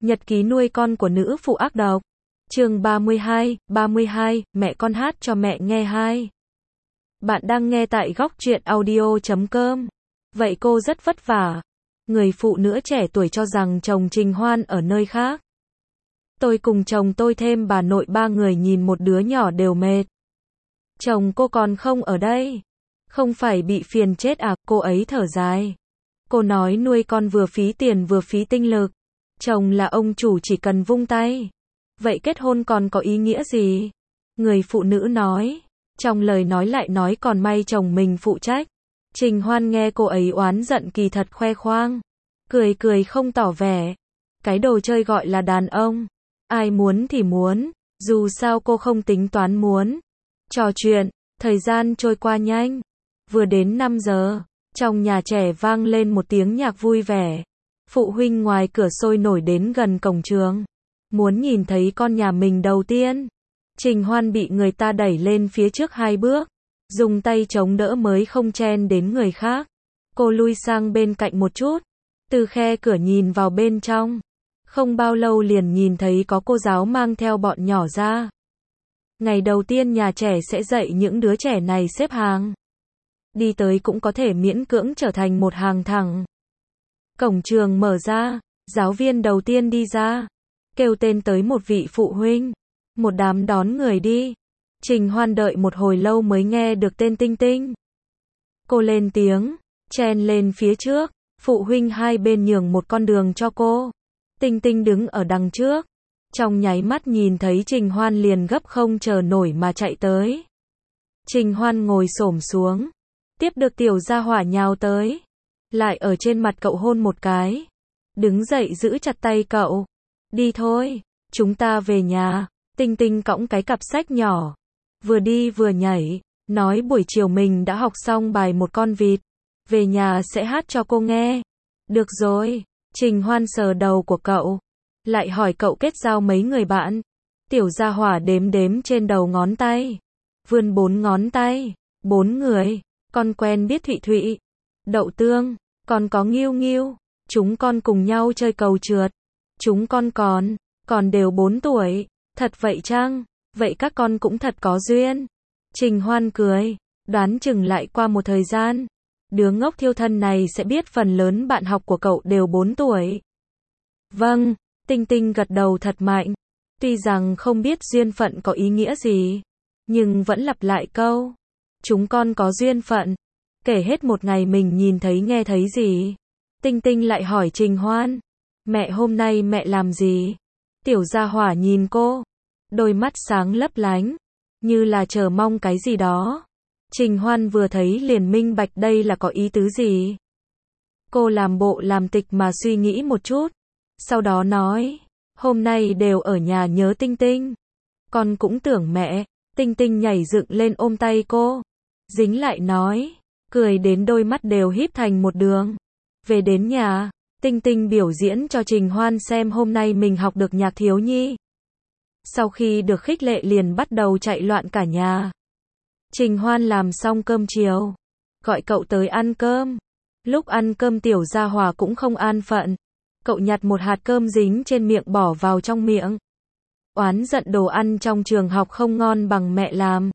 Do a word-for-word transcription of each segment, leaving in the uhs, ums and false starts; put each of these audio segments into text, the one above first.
Nhật ký nuôi con của nữ phụ ác độc. Chương ba mươi hai, ba mươi hai, mẹ con hát cho mẹ nghe hai. Bạn đang nghe tại góc truyện audio chấm com. Vậy cô rất vất vả. Người phụ nữ trẻ tuổi cho rằng chồng Trình Hoan ở nơi khác. Tôi cùng chồng tôi thêm bà nội ba người nhìn một đứa nhỏ đều mệt. Chồng cô còn không ở đây. Không phải bị phiền chết à, cô ấy thở dài. Cô nói nuôi con vừa phí tiền vừa phí tinh lực. Chồng là ông chủ chỉ cần vung tay. Vậy kết hôn còn có ý nghĩa gì? Người phụ nữ nói. Trong lời nói lại nói còn may chồng mình phụ trách. Trình Hoan nghe cô ấy oán giận kỳ thật khoe khoang. Cười cười không tỏ vẻ. Cái đồ chơi gọi là đàn ông. Ai muốn thì muốn. Dù sao cô không tính toán muốn. Trò chuyện. Thời gian trôi qua nhanh. Vừa đến năm giờ. Trong nhà trẻ vang lên một tiếng nhạc vui vẻ. Phụ huynh ngoài cửa sôi nổi đến gần cổng trường. Muốn nhìn thấy con nhà mình đầu tiên. Trình Hoan bị người ta đẩy lên phía trước hai bước. Dùng tay chống đỡ mới không chen đến người khác. Cô lui sang bên cạnh một chút. Từ khe cửa nhìn vào bên trong. Không bao lâu liền nhìn thấy có cô giáo mang theo bọn nhỏ ra. Ngày đầu tiên nhà trẻ sẽ dạy những đứa trẻ này xếp hàng. Đi tới cũng có thể miễn cưỡng trở thành một hàng thẳng. Cổng trường mở ra, giáo viên đầu tiên đi ra, kêu tên tới một vị phụ huynh, một đám đón người đi. Trình Hoan đợi một hồi lâu mới nghe được tên Tinh Tinh. Cô lên tiếng, chen lên phía trước, phụ huynh hai bên nhường một con đường cho cô. Tinh Tinh đứng ở đằng trước, trong nháy mắt nhìn thấy Trình Hoan liền gấp không chờ nổi mà chạy tới. Trình Hoan ngồi xổm xuống, tiếp được tiểu gia hỏa nhào tới. Lại ở trên mặt cậu hôn một cái. Đứng dậy giữ chặt tay cậu. Đi thôi, chúng ta về nhà. Tinh Tinh cõng cái cặp sách nhỏ. Vừa đi vừa nhảy. Nói buổi chiều mình đã học xong bài một con vịt. Về nhà sẽ hát cho cô nghe. Được rồi. Trình Hoan sờ đầu của cậu. Lại hỏi cậu kết giao mấy người bạn. Tiểu gia hỏa đếm đếm trên đầu ngón tay. Vươn bốn ngón tay. Bốn người. Con quen biết Thụy Thụy, Đậu Tương, còn có Nghiêu Nghiêu. Chúng con cùng nhau chơi cầu trượt. Chúng con còn, còn đều bốn tuổi. Thật vậy chăng? Vậy các con cũng thật có duyên. Trình Hoan cười, đoán chừng lại qua một thời gian. Đứa ngốc thiêu thân này sẽ biết phần lớn bạn học của cậu đều bốn tuổi. Vâng, Tinh Tinh gật đầu thật mạnh. Tuy rằng không biết duyên phận có ý nghĩa gì, nhưng vẫn lặp lại câu. Chúng con có duyên phận. Kể hết một ngày mình nhìn thấy nghe thấy gì. Tinh Tinh lại hỏi Trình Hoan. Mẹ hôm nay mẹ làm gì? Tiểu gia hỏa nhìn cô. Đôi mắt sáng lấp lánh. Như là chờ mong cái gì đó. Trình Hoan vừa thấy liền minh bạch đây là có ý tứ gì. Cô làm bộ làm tịch mà suy nghĩ một chút. Sau đó nói. Hôm nay đều ở nhà nhớ Tinh Tinh. Con cũng tưởng mẹ. Tinh Tinh nhảy dựng lên ôm tay cô. Dính lại nói. Cười đến đôi mắt đều híp thành một đường. Về đến nhà, Tinh Tinh biểu diễn cho Trình Hoan xem hôm nay mình học được nhạc thiếu nhi. Sau khi được khích lệ liền bắt đầu chạy loạn cả nhà. Trình Hoan làm xong cơm chiều. Gọi cậu tới ăn cơm. Lúc ăn cơm tiểu gia hỏa cũng không an phận. Cậu nhặt một hạt cơm dính trên miệng bỏ vào trong miệng. Oán giận đồ ăn trong trường học không ngon bằng mẹ làm.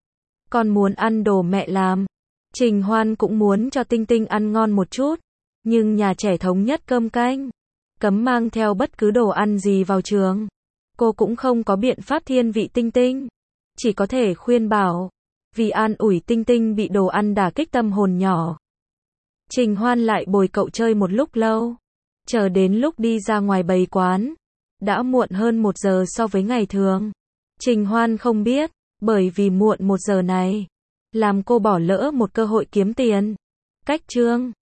Con muốn ăn đồ mẹ làm. Trình Hoan cũng muốn cho Tinh Tinh ăn ngon một chút. Nhưng nhà trẻ thống nhất cơm canh. Cấm mang theo bất cứ đồ ăn gì vào trường. Cô cũng không có biện pháp thiên vị Tinh Tinh. Chỉ có thể khuyên bảo. Vì an ủi Tinh Tinh bị đồ ăn đả kích tâm hồn nhỏ. Trình Hoan lại bồi cậu chơi một lúc lâu. Chờ đến lúc đi ra ngoài bày quán. Đã muộn hơn một giờ so với ngày thường. Trình Hoan không biết. Bởi vì muộn một giờ này, làm cô bỏ lỡ một cơ hội kiếm tiền. Cách chương